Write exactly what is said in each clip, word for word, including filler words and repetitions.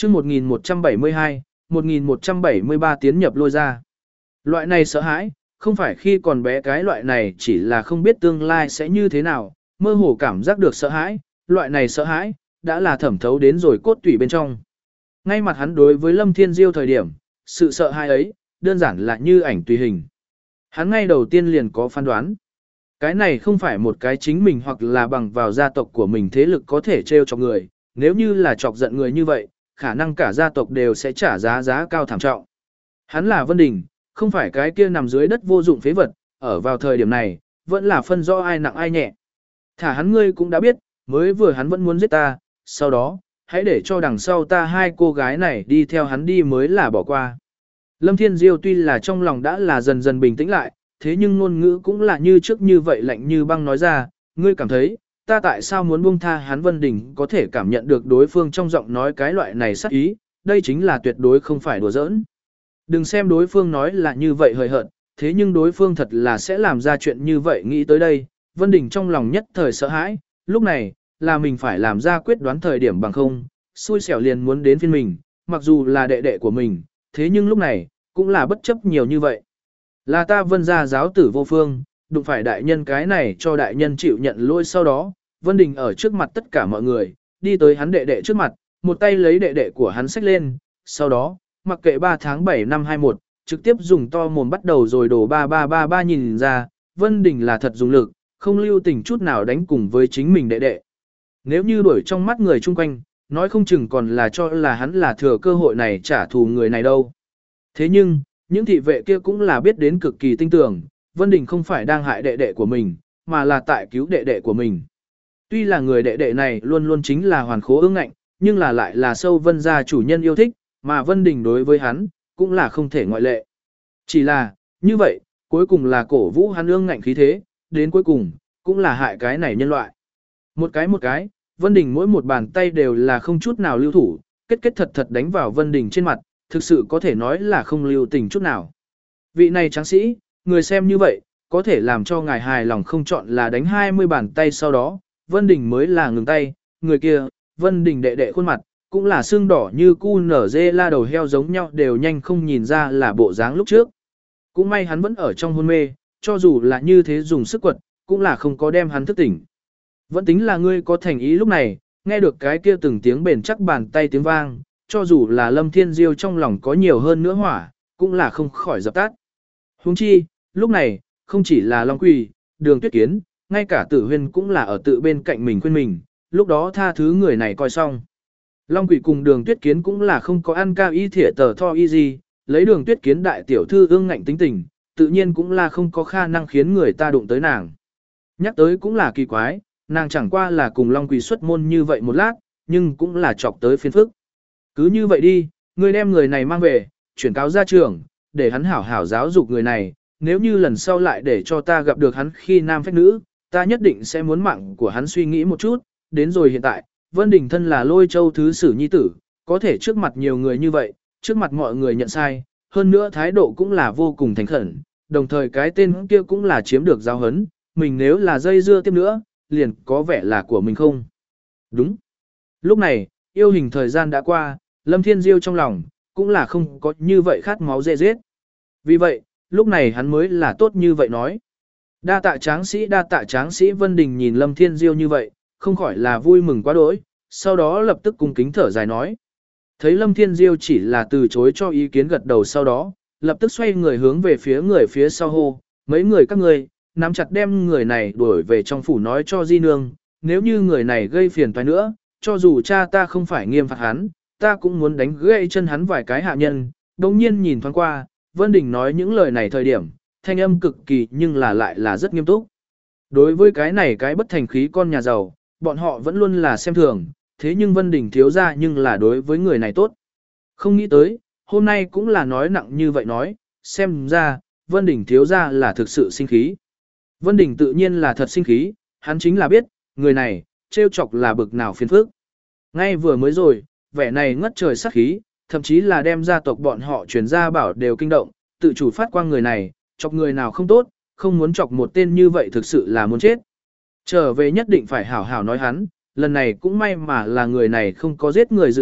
chương một nghìn một trăm bảy mươi hai, một nghìn một trăm bảy mươi ba tiến nhập lôi ra. Loại này sợ hãi, không phải khi còn bé cái loại này chỉ là không biết tương lai sẽ như thế nào, mơ hồ cảm giác được sợ hãi, loại này sợ hãi, đã là thẩm thấu đến rồi cốt tủy bên trong. Ngay mặt hắn đối với Lâm Thiên Diêu thời điểm, sự sợ hãi ấy, đơn giản là như ảnh tùy hình. Hắn ngay đầu tiên liền có phán đoán. Cái này không phải một cái chính mình hoặc là bằng vào gia tộc của mình thế lực có thể trêu chọc người, nếu như là chọc giận người như vậy, khả năng cả gia tộc đều sẽ trả giá giá cao thảm trọng. Hắn là Vân Đình, không phải cái kia nằm dưới đất vô dụng phế vật, ở vào thời điểm này, vẫn là phân rõ ai nặng ai nhẹ. Thả hắn ngươi cũng đã biết, mới vừa hắn vẫn muốn giết ta, sau đó, hãy để cho đằng sau ta hai cô gái này đi theo hắn đi mới là bỏ qua. Lâm Thiên Diêu tuy là trong lòng đã là dần dần bình tĩnh lại, thế nhưng ngôn ngữ cũng là như trước như vậy lạnh như băng nói ra, ngươi cảm thấy, ta tại sao muốn buông tha hắn? Vân Đình có thể cảm nhận được đối phương trong giọng nói cái loại này sắc ý, đây chính là tuyệt đối không phải đùa giỡn. Đừng xem đối phương nói là như vậy hời hợt, thế nhưng đối phương thật là sẽ làm ra chuyện như vậy. Nghĩ tới đây, Vân Đình trong lòng nhất thời sợ hãi, lúc này, là mình phải làm ra quyết đoán thời điểm bằng không, xui xẻo liền muốn đến phiên mình, mặc dù là đệ đệ của mình, thế nhưng lúc này, cũng là bất chấp nhiều như vậy. Là ta Vân gia giáo tử vô phương, đụng phải đại nhân cái này cho đại nhân chịu nhận lỗi. Sau đó, Vân Đình ở trước mặt tất cả mọi người, đi tới hắn đệ đệ trước mặt, một tay lấy đệ đệ của hắn xách lên, sau đó, mặc kệ ba tháng bảy năm hai mốt, trực tiếp dùng to mồm bắt đầu rồi đổ ba ba ba ba. Nhìn ra, Vân Đình là thật dùng lực, không lưu tình chút nào đánh cùng với chính mình đệ đệ. Nếu như đuổi trong mắt người chung quanh, nói không chừng còn là cho là hắn là thừa cơ hội này trả thù người này đâu. Thế nhưng, những thị vệ kia cũng là biết đến cực kỳ tinh tường, Vân Đình không phải đang hại đệ đệ của mình, mà là tại cứu đệ đệ của mình. Tuy là người đệ đệ này luôn luôn chính là hoàn khố ương ngạnh, nhưng là lại là sâu Vân gia chủ nhân yêu thích, mà Vân Đình đối với hắn, cũng là không thể ngoại lệ. Chỉ là, như vậy, cuối cùng là cổ vũ hắn ương ngạnh khí thế, đến cuối cùng, cũng là hại cái này nhân loại. Một cái một cái, Vân Đình mỗi một bàn tay đều là không chút nào lưu thủ, kết kết thật thật đánh vào Vân Đình trên mặt, thực sự có thể nói là không lưu tình chút nào. Vị này tráng sĩ, người xem như vậy, có thể làm cho ngài hài lòng không chọn là đánh hai mươi bàn tay. Sau đó, Vân Đình mới là ngừng tay, người kia, Vân Đình đệ đệ khuôn mặt, cũng là xương đỏ như cu nở dê la đầu heo giống nhau, đều nhanh không nhìn ra là bộ dáng lúc trước. Cũng may hắn vẫn ở trong hôn mê, cho dù là như thế dùng sức quật, cũng là không có đem hắn thức tỉnh. Vẫn tính là ngươi có thành ý. Lúc này, nghe được cái kia từng tiếng bền chắc bàn tay tiếng vang, cho dù là Lâm Thiên Diêu trong lòng có nhiều hơn nữa hỏa, cũng là không khỏi dập tắt. Huống chi, lúc này, không chỉ là Long Quỳ, Đường Tuyết Kiến, ngay cả Tử Huyên cũng là ở tự bên cạnh mình khuyên mình, lúc đó tha thứ người này coi xong. Long Quỳ cùng Đường Tuyết Kiến cũng là không có ăn cao y thỉa tờ tho y gì, lấy Đường Tuyết Kiến đại tiểu thư ương ngạnh tính tình, tự nhiên cũng là không có khả năng khiến người ta đụng tới nàng. Nhắc tới cũng là kỳ quái, nàng chẳng qua là cùng Long Quỳ xuất môn như vậy một lát, nhưng cũng là chọc tới phiền phức. Cứ như vậy đi, ngươi đem người này mang về, chuyển cáo gia trưởng, để hắn hảo hảo giáo dục người này, nếu như lần sau lại để cho ta gặp được hắn khi nam phách nữ, ta nhất định sẽ muốn mạng của hắn. Suy nghĩ một chút, đến rồi hiện tại, Vân Đình thân là Lôi Châu thứ sử nhi tử, có thể trước mặt nhiều người như vậy, trước mặt mọi người nhận sai, hơn nữa thái độ cũng là vô cùng thành khẩn, đồng thời cái tên kia cũng là chiếm được giáo huấn, mình nếu là dây dưa tiếp nữa, liền có vẻ là của mình không. Đúng. Lúc này, yêu hình thời gian đã qua, Lâm Thiên Diêu trong lòng, cũng là không có như vậy khát máu dễ giết. Vì vậy, lúc này hắn mới là tốt như vậy nói. Đa tạ tráng sĩ, đa tạ tráng sĩ. Vân Đình nhìn Lâm Thiên Diêu như vậy, không khỏi là vui mừng quá đỗi, sau đó lập tức cung kính thở dài nói. Thấy Lâm Thiên Diêu chỉ là từ chối cho ý kiến gật đầu, sau đó, lập tức xoay người hướng về phía người phía sau hô, mấy người các ngươi, nắm chặt đem người này đuổi về trong phủ nói cho di nương, nếu như người này gây phiền toái nữa, cho dù cha ta không phải nghiêm phạt hắn, ta cũng muốn đánh gãy chân hắn vài cái hạ nhân. Đồng nhiên nhìn thoáng qua, Vân Đình nói những lời này thời điểm, thanh âm cực kỳ nhưng là lại là rất nghiêm túc. Đối với cái này cái bất thành khí con nhà giàu, bọn họ vẫn luôn là xem thường, thế nhưng Vân Đình thiếu ra nhưng là đối với người này tốt. Không nghĩ tới, hôm nay cũng là nói nặng như vậy nói, xem ra, Vân Đình thiếu ra là thực sự sinh khí. Vân Đình tự nhiên là thật sinh khí, hắn chính là biết, người này, trêu chọc là bực nào phiền phức. Ngay vừa mới rồi, vẻ này ngất trời sát khí, thậm chí là đem gia tộc bọn họ truyền ra bảo đều kinh động, tự chủ phát quang người này, chọc người nào không tốt, không muốn chọc một tên như vậy thực sự là muốn chết. Trở về nhất định phải hảo hảo nói hắn, lần này cũng may mà là người này không có giết người dự định,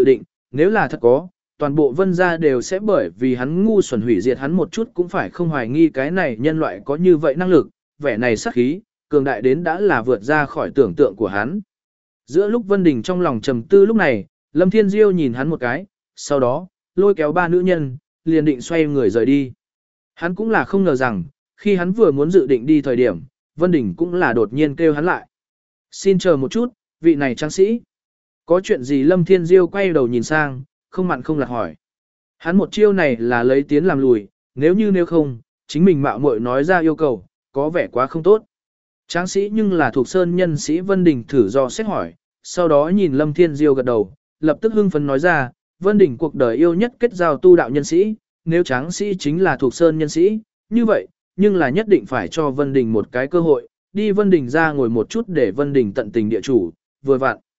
nếu là thật có, toàn bộ Vân gia đều sẽ bởi vì hắn ngu xuẩn hủy diệt hắn một chút cũng phải không hoài nghi cái này nhân loại có như vậy năng lực, vẻ này sắc khí, cường đại đến đã là vượt ra khỏi tưởng tượng của hắn. Giữa lúc Vân Đình trong lòng trầm tư lúc này, Lâm Thiên Diêu nhìn hắn một cái, sau đó, lôi kéo ba nữ nhân, liền định xoay người rời đi. Hắn cũng là không ngờ rằng, khi hắn vừa muốn dự định đi thời điểm, Vân Đình cũng là đột nhiên kêu hắn lại. Xin chờ một chút, vị này tráng sĩ. Có chuyện gì Lâm Thiên Diêu quay đầu nhìn sang, không mặn không lạc hỏi. Hắn một chiêu này là lấy tiến làm lùi, nếu như nếu không, chính mình mạo muội nói ra yêu cầu, có vẻ quá không tốt. Tráng sĩ nhưng là thuộc sơn nhân sĩ Vân Đình thử do xét hỏi, sau đó nhìn Lâm Thiên Diêu gật đầu, lập tức hưng phấn nói ra, Vân Đình cuộc đời yêu nhất kết giao tu đạo nhân sĩ, nếu tráng sĩ chính là thuộc sơn nhân sĩ, như vậy, nhưng là nhất định phải cho Vân Đình một cái cơ hội, đi Vân Đình ra ngồi một chút để Vân Đình tận tình địa chủ, vừa vặn.